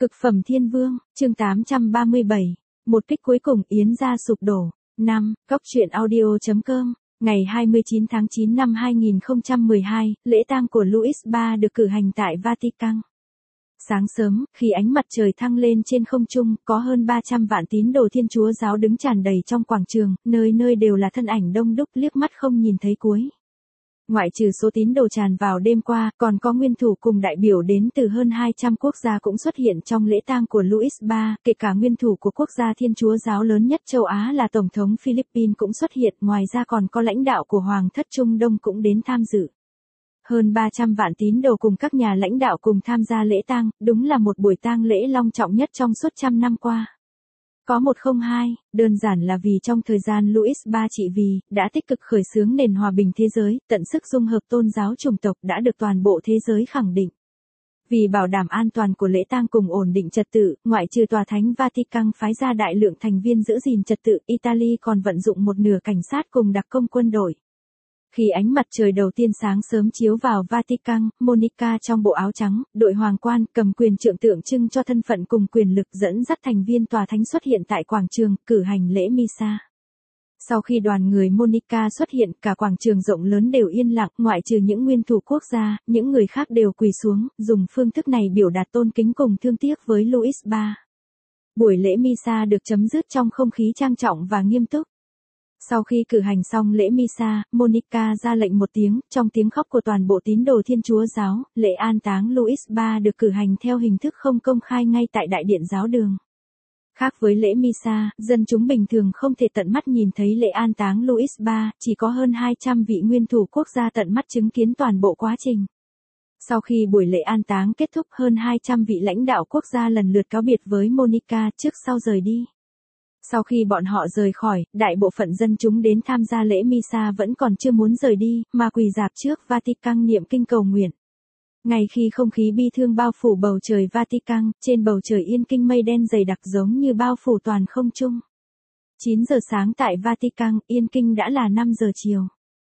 Cực phẩm thiên vương, chương 837. Một kích cuối cùng Yến gia sụp đổ. 5. Cóc truyện audio.com. Ngày 29 tháng 9 năm 2012, lễ tang của Louis III được cử hành tại Vatican. Sáng sớm, khi ánh mặt trời thăng lên trên không trung, có hơn 300 vạn tín đồ Thiên Chúa giáo đứng tràn đầy trong quảng trường, nơi nơi đều là thân ảnh đông đúc liếc mắt không nhìn thấy cuối. Ngoại trừ số tín đồ tràn vào đêm qua, còn có nguyên thủ cùng đại biểu đến từ hơn 200 quốc gia cũng xuất hiện trong lễ tang của Louis III, kể cả nguyên thủ của quốc gia Thiên Chúa giáo lớn nhất châu Á là Tổng thống Philippines cũng xuất hiện, ngoài ra còn có lãnh đạo của Hoàng thất Trung Đông cũng đến tham dự. Hơn 300 vạn tín đồ cùng các nhà lãnh đạo cùng tham gia lễ tang, đúng là một buổi tang lễ long trọng nhất trong suốt trăm năm qua. Có 102, đơn giản là vì trong thời gian Louis III trị vì, đã tích cực khởi xướng nền hòa bình thế giới, tận sức dung hợp tôn giáo chủng tộc đã được toàn bộ thế giới khẳng định. Vì bảo đảm an toàn của lễ tang cùng ổn định trật tự, ngoại trừ tòa thánh Vatican phái ra đại lượng thành viên giữ gìn trật tự, Italy còn vận dụng một nửa cảnh sát cùng đặc công quân đội. Khi ánh mặt trời đầu tiên sáng sớm chiếu vào Vatican, Monica trong bộ áo trắng, đội hoàng quan, cầm quyền trượng tượng trưng cho thân phận cùng quyền lực dẫn dắt thành viên tòa thánh xuất hiện tại quảng trường, cử hành lễ Misa. Sau khi đoàn người Monica xuất hiện, cả quảng trường rộng lớn đều yên lặng, ngoại trừ những nguyên thủ quốc gia, những người khác đều quỳ xuống, dùng phương thức này biểu đạt tôn kính cùng thương tiếc với Louis III. Buổi lễ Misa được chấm dứt trong không khí trang trọng và nghiêm túc. Sau khi cử hành xong lễ Misa, Monica ra lệnh một tiếng, trong tiếng khóc của toàn bộ tín đồ Thiên Chúa giáo, lễ an táng Louis III được cử hành theo hình thức không công khai ngay tại đại điện giáo đường. Khác với lễ Misa, dân chúng bình thường không thể tận mắt nhìn thấy lễ an táng Louis III, chỉ có hơn 200 vị nguyên thủ quốc gia tận mắt chứng kiến toàn bộ quá trình. Sau khi buổi lễ an táng kết thúc, hơn 200 vị lãnh đạo quốc gia lần lượt cáo biệt với Monica trước sau rời đi. Sau khi bọn họ rời khỏi, đại bộ phận dân chúng đến tham gia lễ Misa vẫn còn chưa muốn rời đi, mà quỳ rạp trước Vatican niệm kinh cầu nguyện. Ngay khi không khí bi thương bao phủ bầu trời Vatican, trên bầu trời yên kinh mây đen dày đặc giống như bao phủ toàn không trung. 9 giờ sáng tại Vatican, yên kinh đã là 5 giờ chiều.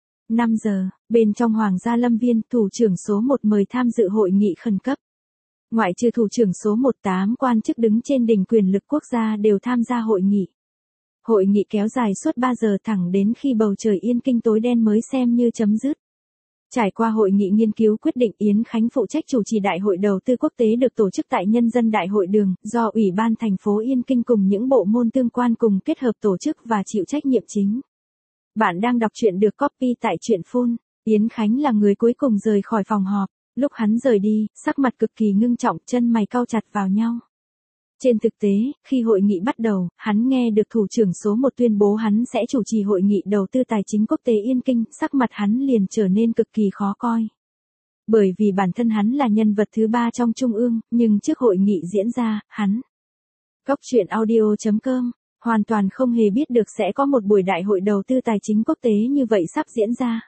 5 giờ, bên trong Hoàng gia Lâm Viên, thủ trưởng số 1 mời tham dự hội nghị khẩn cấp. Ngoại trừ thủ trưởng số 18 quan chức đứng trên đỉnh quyền lực quốc gia đều tham gia hội nghị. Hội nghị kéo dài suốt 3 giờ thẳng đến khi bầu trời yên kinh tối đen mới xem như chấm dứt. Trải qua hội nghị nghiên cứu quyết định, Yến Khánh phụ trách chủ trì Đại hội đầu tư quốc tế được tổ chức tại Nhân dân Đại hội đường, do Ủy ban thành phố Yên Kinh cùng những bộ môn tương quan cùng kết hợp tổ chức và chịu trách nhiệm chính. Bạn đang đọc truyện được copy tại truyện Phun. Yến Khánh là người cuối cùng rời khỏi phòng họp. Lúc hắn rời đi, sắc mặt cực kỳ ngưng trọng, chân mày cau chặt vào nhau. Trên thực tế, khi hội nghị bắt đầu, hắn nghe được thủ trưởng số 1 tuyên bố hắn sẽ chủ trì hội nghị đầu tư tài chính quốc tế Yên Kinh, sắc mặt hắn liền trở nên cực kỳ khó coi. Bởi vì bản thân hắn là nhân vật thứ 3 trong trung ương, nhưng trước hội nghị diễn ra, hắn Cóc truyện audio.com hoàn toàn không hề biết được sẽ có một buổi đại hội đầu tư tài chính quốc tế như vậy sắp diễn ra.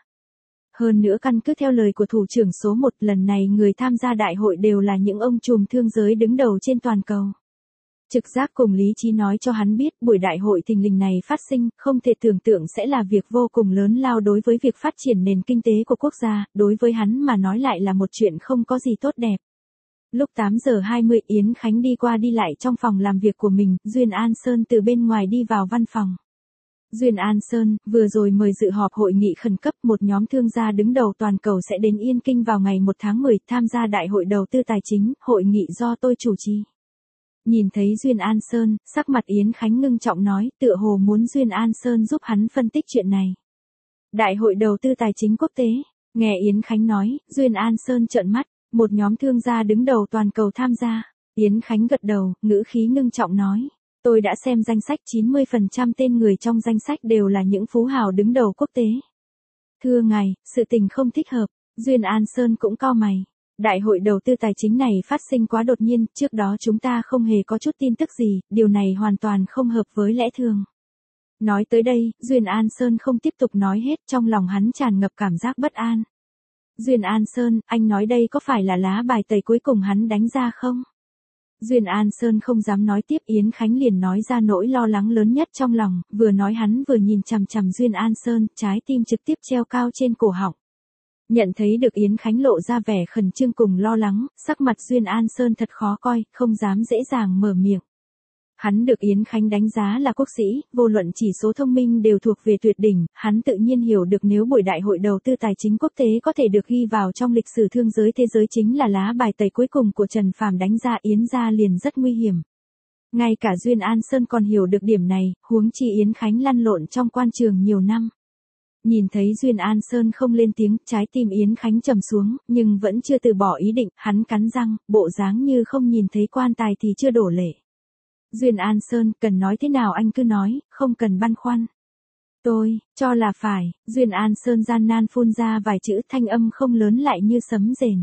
Hơn nữa căn cứ theo lời của thủ trưởng số 1, lần này người tham gia đại hội đều là những ông trùm thương giới đứng đầu trên toàn cầu. Trực giác cùng lý trí nói cho hắn biết buổi đại hội thình lình này phát sinh, không thể tưởng tượng sẽ là việc vô cùng lớn lao đối với việc phát triển nền kinh tế của quốc gia, đối với hắn mà nói lại là một chuyện không có gì tốt đẹp. Lúc 8 giờ 20 Yến Khánh đi qua đi lại trong phòng làm việc của mình, Duyên An Sơn từ bên ngoài đi vào văn phòng. Duyên An Sơn, vừa rồi mời dự họp hội nghị khẩn cấp, một nhóm thương gia đứng đầu toàn cầu sẽ đến Yên Kinh vào ngày 1 tháng 10 tham gia Đại hội đầu tư tài chính, hội nghị do tôi chủ trì. Nhìn thấy Duyên An Sơn, sắc mặt Yến Khánh ngưng trọng nói, tựa hồ muốn Duyên An Sơn giúp hắn phân tích chuyện này. Đại hội đầu tư tài chính quốc tế, nghe Yến Khánh nói, Duyên An Sơn trợn mắt, một nhóm thương gia đứng đầu toàn cầu tham gia. Yến Khánh gật đầu, ngữ khí ngưng trọng nói. Tôi đã xem danh sách, 90% tên người trong danh sách đều là những phú hào đứng đầu quốc tế. Thưa ngài, sự tình không thích hợp. Duyên An Sơn cũng cau mày. Đại hội đầu tư tài chính này phát sinh quá đột nhiên, trước đó chúng ta không hề có chút tin tức gì, điều này hoàn toàn không hợp với lẽ thường. Nói tới đây, Duyên An Sơn không tiếp tục nói hết, trong lòng hắn tràn ngập cảm giác bất an. Duyên An Sơn, anh nói đây có phải là lá bài tẩy cuối cùng hắn đánh ra không? Duyên An Sơn không dám nói tiếp, Yến Khánh liền nói ra nỗi lo lắng lớn nhất trong lòng, vừa nói hắn vừa nhìn chằm chằm Duyên An Sơn, trái tim trực tiếp treo cao trên cổ họng. Nhận thấy được Yến Khánh lộ ra vẻ khẩn trương cùng lo lắng, sắc mặt Duyên An Sơn thật khó coi, không dám dễ dàng mở miệng. Hắn được Yến Khánh đánh giá là quốc sĩ, vô luận chỉ số thông minh đều thuộc về tuyệt đỉnh, hắn tự nhiên hiểu được nếu buổi đại hội đầu tư tài chính quốc tế có thể được ghi vào trong lịch sử thương giới thế giới chính là lá bài tẩy cuối cùng của Trần Phàm đánh ra Yến gia liền rất nguy hiểm. Ngay cả Duyên An Sơn còn hiểu được điểm này, huống chi Yến Khánh lăn lộn trong quan trường nhiều năm. Nhìn thấy Duyên An Sơn không lên tiếng, trái tim Yến Khánh trầm xuống, nhưng vẫn chưa từ bỏ ý định, hắn cắn răng, bộ dáng như không nhìn thấy quan tài thì chưa đổ lệ. Duyên An Sơn, cần nói thế nào anh cứ nói, không cần băn khoăn. Tôi, cho là phải, Duyên An Sơn gian nan phun ra vài chữ, thanh âm không lớn lại như sấm rền.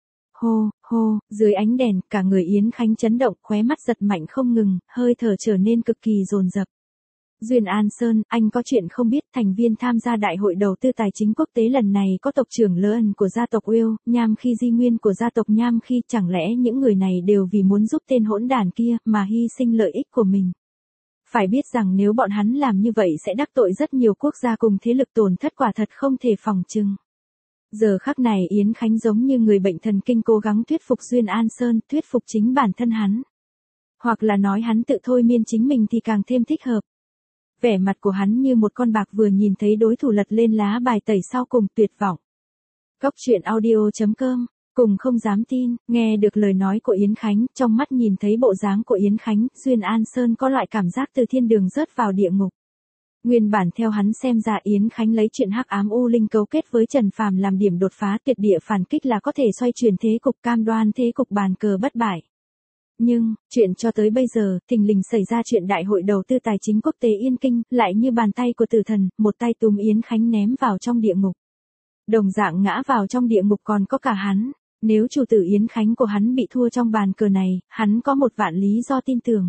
Hô, hô, dưới ánh đèn, cả người Yến Khánh chấn động, khóe mắt giật mạnh không ngừng, hơi thở trở nên cực kỳ dồn dập. Duyên An Sơn, anh có chuyện không biết, thành viên tham gia đại hội đầu tư tài chính quốc tế lần này có tộc trưởng Lớn của gia tộc Will, Nham Khi Di Nguyên của gia tộc Nham Khi, chẳng lẽ những người này đều vì muốn giúp tên hỗn đản kia mà hy sinh lợi ích của mình. Phải biết rằng nếu bọn hắn làm như vậy sẽ đắc tội rất nhiều quốc gia cùng thế lực, tổn thất quả thật không thể phòng trừng. Giờ khắc này Yến Khánh giống như người bệnh thần kinh cố gắng thuyết phục Duyên An Sơn, thuyết phục chính bản thân hắn. Hoặc là nói hắn tự thôi miên chính mình thì càng thêm thích hợp. Vẻ mặt của hắn như một con bạc vừa nhìn thấy đối thủ lật lên lá bài tẩy sau cùng, tuyệt vọng. Cóc truyện audio.com, cùng không dám tin, nghe được lời nói của Yến Khánh, trong mắt nhìn thấy bộ dáng của Yến Khánh, Duyên An Sơn có loại cảm giác từ thiên đường rớt vào địa ngục. Nguyên bản theo hắn xem ra Yến Khánh lấy chuyện hắc ám u linh cấu kết với Trần Phàm làm điểm đột phá, tuyệt địa phản kích là có thể xoay chuyển thế cục, cam đoan thế cục bàn cờ bất bại. Nhưng, chuyện cho tới bây giờ, thình lình xảy ra chuyện đại hội đầu tư tài chính quốc tế Yên Kinh, lại như bàn tay của tử thần, một tay túm Yến Khánh ném vào trong địa ngục. Đồng dạng ngã vào trong địa ngục còn có cả hắn, nếu chủ tử Yến Khánh của hắn bị thua trong bàn cờ này, hắn có 1.000.000 lý do tin tưởng.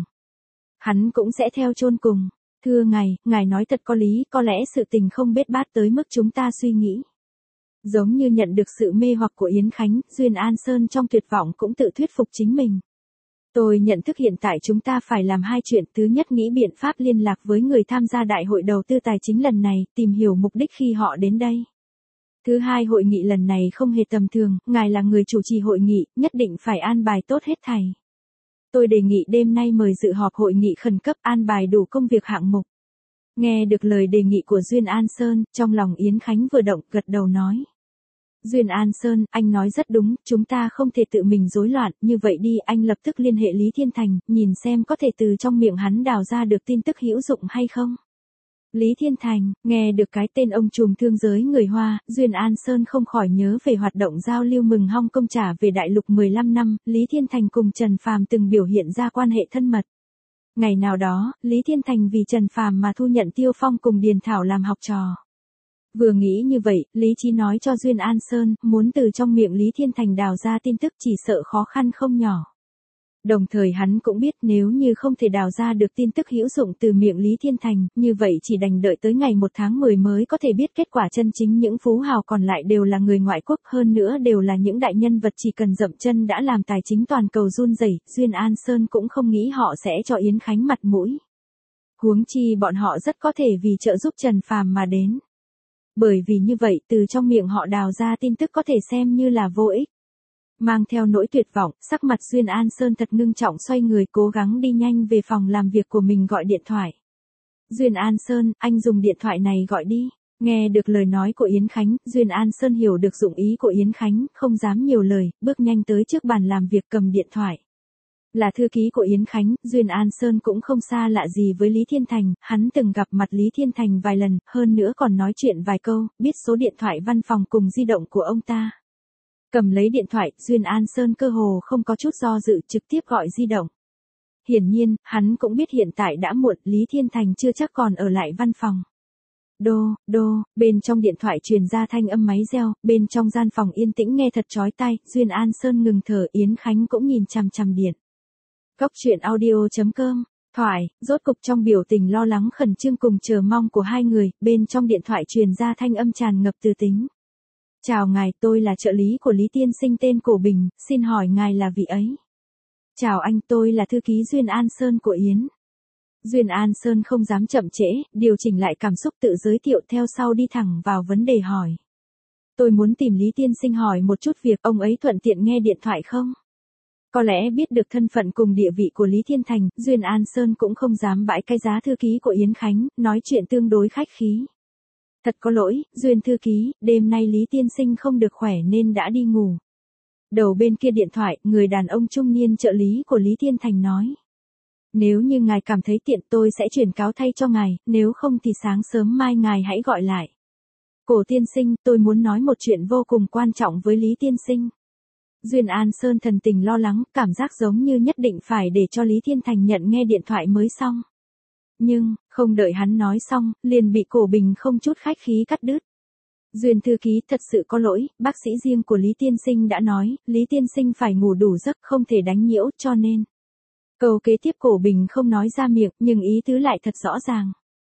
Hắn cũng sẽ theo chôn cùng. Thưa ngài nói thật có lý, có lẽ sự tình không bết bát tới mức chúng ta suy nghĩ. Giống như nhận được sự mê hoặc của Yến Khánh, Duyên An Sơn trong tuyệt vọng cũng tự thuyết phục chính mình. Tôi nhận thức hiện tại chúng ta phải làm hai chuyện, thứ nhất nghĩ biện pháp liên lạc với người tham gia đại hội đầu tư tài chính lần này, tìm hiểu mục đích khi họ đến đây. Thứ hai, hội nghị lần này không hề tầm thường, ngài là người chủ trì hội nghị, nhất định phải an bài tốt hết thảy. Tôi đề nghị đêm nay mời dự họp hội nghị khẩn cấp, an bài đủ công việc hạng mục. Nghe được lời đề nghị của Duyên An Sơn, trong lòng Yến Khánh vừa động, gật đầu nói. Duyên An Sơn, anh nói rất đúng, chúng ta không thể tự mình rối loạn, như vậy đi, anh lập tức liên hệ Lý Thiên Thành, nhìn xem có thể từ trong miệng hắn đào ra được tin tức hữu dụng hay không. Lý Thiên Thành, nghe được cái tên ông trùm thương giới người Hoa, Duyên An Sơn không khỏi nhớ về hoạt động giao lưu mừng Hong Kong trả về đại lục 15 năm, Lý Thiên Thành cùng Trần Phàm từng biểu hiện ra quan hệ thân mật. Ngày nào đó, Lý Thiên Thành vì Trần Phàm mà thu nhận Tiêu Phong cùng Điền Thảo làm học trò. Vừa nghĩ như vậy, Lý Chí nói cho Duyên An Sơn, muốn từ trong miệng Lý Thiên Thành đào ra tin tức chỉ sợ khó khăn không nhỏ. Đồng thời hắn cũng biết nếu như không thể đào ra được tin tức hữu dụng từ miệng Lý Thiên Thành, như vậy chỉ đành đợi tới ngày 1 tháng 10 mới có thể biết kết quả chân chính. Những phú hào còn lại đều là người ngoại quốc, hơn nữa đều là những đại nhân vật chỉ cần dậm chân đã làm tài chính toàn cầu run rẩy. Duyên An Sơn cũng không nghĩ họ sẽ cho Yến Khánh mặt mũi. Huống chi bọn họ rất có thể vì trợ giúp Trần Phàm mà đến. Bởi vì như vậy, từ trong miệng họ đào ra tin tức có thể xem như là vô ích. Mang theo nỗi tuyệt vọng, sắc mặt Duyên An Sơn thật ngưng trọng, xoay người cố gắng đi nhanh về phòng làm việc của mình gọi điện thoại. Duyên An Sơn, anh dùng điện thoại này gọi đi. Nghe được lời nói của Yến Khánh, Duyên An Sơn hiểu được dụng ý của Yến Khánh, không dám nhiều lời, bước nhanh tới trước bàn làm việc cầm điện thoại. Là thư ký của Yến Khánh, Duyên An Sơn cũng không xa lạ gì với Lý Thiên Thành, hắn từng gặp mặt Lý Thiên Thành vài lần, hơn nữa còn nói chuyện vài câu, biết số điện thoại văn phòng cùng di động của ông ta. Cầm lấy điện thoại, Duyên An Sơn cơ hồ không có chút do dự, trực tiếp gọi di động. Hiển nhiên, hắn cũng biết hiện tại đã muộn, Lý Thiên Thành chưa chắc còn ở lại văn phòng. Đô, bên trong điện thoại truyền ra thanh âm máy reo, bên trong gian phòng yên tĩnh nghe thật chói tai, Duyên An Sơn ngừng thở, Yến Khánh cũng nhìn chằm chằm điện. Cóc truyện audio.com, thoại, rốt cục trong biểu tình lo lắng khẩn trương cùng chờ mong của hai người, bên trong điện thoại truyền ra thanh âm tràn ngập từ tính. Chào ngài, tôi là trợ lý của Lý Tiên Sinh tên Cổ Bình, xin hỏi ngài là vị ấy. Chào anh, tôi là thư ký Duyên An Sơn của Yến. Duyên An Sơn không dám chậm trễ, điều chỉnh lại cảm xúc tự giới thiệu theo sau đi thẳng vào vấn đề hỏi. Tôi muốn tìm Lý Tiên Sinh hỏi một chút việc, ông ấy thuận tiện nghe điện thoại không? Có lẽ biết được thân phận cùng địa vị của Lý Thiên Thành, Duyên An Sơn cũng không dám bãi cái giá thư ký của Yến Khánh, nói chuyện tương đối khách khí. Thật có lỗi, Duyên thư ký, đêm nay Lý Tiên Sinh không được khỏe nên đã đi ngủ. Đầu bên kia điện thoại, người đàn ông trung niên trợ lý của Lý Thiên Thành nói. Nếu như ngài cảm thấy tiện tôi sẽ chuyển cáo thay cho ngài, nếu không thì sáng sớm mai ngài hãy gọi lại. Cổ tiên sinh, tôi muốn nói một chuyện vô cùng quan trọng với Lý Tiên Sinh. Duyên An Sơn thần tình lo lắng, cảm giác giống như nhất định phải để cho Lý Thiên Thành nhận nghe điện thoại mới xong. Nhưng, không đợi hắn nói xong, liền bị Cổ Bình không chút khách khí cắt đứt. Duyên thư ký, thật sự có lỗi, bác sĩ riêng của Lý Tiên Sinh đã nói, Lý Tiên Sinh phải ngủ đủ giấc, không thể đánh nhiễu, cho nên. Câu kế tiếp Cổ Bình không nói ra miệng, nhưng ý tứ lại thật rõ ràng.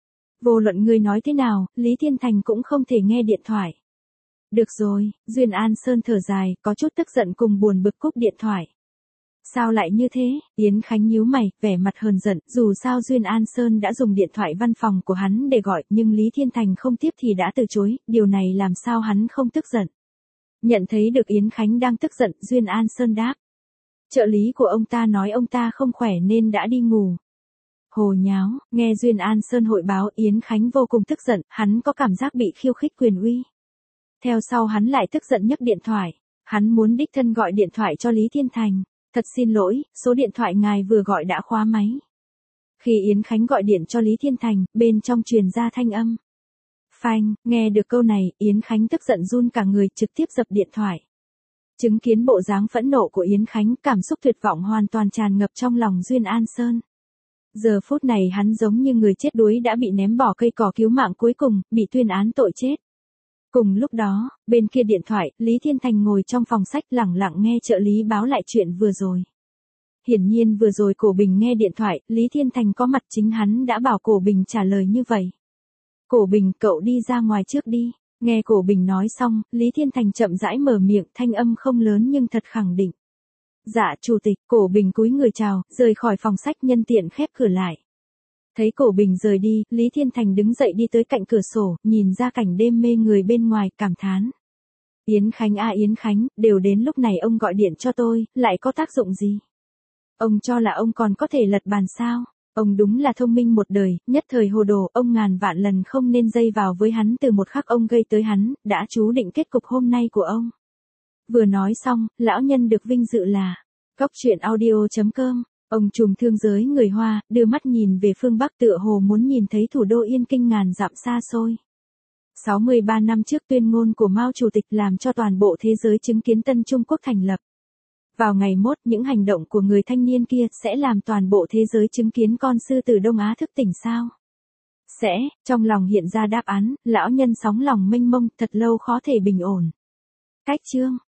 Vô luận ngươi nói thế nào, Lý Thiên Thành cũng không thể nghe điện thoại. Được rồi, Duyên An Sơn thở dài, có chút tức giận cùng buồn bực cúp điện thoại. Sao lại như thế? Yến Khánh nhíu mày, vẻ mặt hờn giận, dù sao Duyên An Sơn đã dùng điện thoại văn phòng của hắn để gọi, nhưng Lý Thiên Thành không tiếp thì đã từ chối, điều này làm sao hắn không tức giận. Nhận thấy được Yến Khánh đang tức giận, Duyên An Sơn đáp. Trợ lý của ông ta nói ông ta không khỏe nên đã đi ngủ. Hồ nháo, nghe Duyên An Sơn hội báo, Yến Khánh vô cùng tức giận, hắn có cảm giác bị khiêu khích quyền uy. Theo sau hắn lại tức giận nhấc điện thoại, hắn muốn đích thân gọi điện thoại cho Lý Thiên Thành. Thật xin lỗi, số điện thoại ngài vừa gọi đã khóa máy. Khi Yến Khánh gọi điện cho Lý Thiên Thành, bên trong truyền ra thanh âm. Phanh, nghe được câu này, Yến Khánh tức giận run cả người, trực tiếp dập điện thoại. Chứng kiến bộ dáng phẫn nộ của Yến Khánh, cảm xúc tuyệt vọng hoàn toàn tràn ngập trong lòng Duyên An Sơn. Giờ phút này hắn giống như người chết đuối đã bị ném bỏ cây cỏ cứu mạng cuối cùng, bị tuyên án tội chết. Cùng lúc đó, bên kia điện thoại, Lý Thiên Thành ngồi trong phòng sách lẳng lặng nghe trợ lý báo lại chuyện vừa rồi. Hiển nhiên vừa rồi Cổ Bình nghe điện thoại, Lý Thiên Thành có mặt chính hắn đã bảo Cổ Bình trả lời như vậy. Cổ Bình, cậu đi ra ngoài trước đi. Nghe Cổ Bình nói xong, Lý Thiên Thành chậm rãi mở miệng, thanh âm không lớn nhưng thật khẳng định. Dạ chủ tịch, Cổ Bình cúi người chào, rời khỏi phòng sách nhân tiện khép cửa lại. Thấy Cổ Bình rời đi, Lý Thiên Thành đứng dậy đi tới cạnh cửa sổ, nhìn ra cảnh đêm mê người bên ngoài, cảm thán. Yến Khánh à Yến Khánh, đều đến lúc này ông gọi điện cho tôi, lại có tác dụng gì? Ông cho là ông còn có thể lật bàn sao? Ông đúng là thông minh một đời, nhất thời hồ đồ, ông ngàn vạn lần không nên dây vào với hắn từ một khắc ông gây tới hắn, đã chú định kết cục hôm nay của ông. Vừa nói xong, lão nhân được vinh dự là Goctruyện.audio.com. Ông trùm thương giới người Hoa, đưa mắt nhìn về phương Bắc tựa hồ muốn nhìn thấy thủ đô Yên Kinh ngàn dặm xa xôi. 63 năm trước tuyên ngôn của Mao Chủ tịch làm cho toàn bộ thế giới chứng kiến Tân Trung Quốc thành lập. Vào ngày mốt những hành động của người thanh niên kia sẽ làm toàn bộ thế giới chứng kiến con sư tử Đông Á thức tỉnh sao? Sẽ, trong lòng hiện ra đáp án, lão nhân sóng lòng mênh mông, thật lâu khó thể bình ổn. Cách chương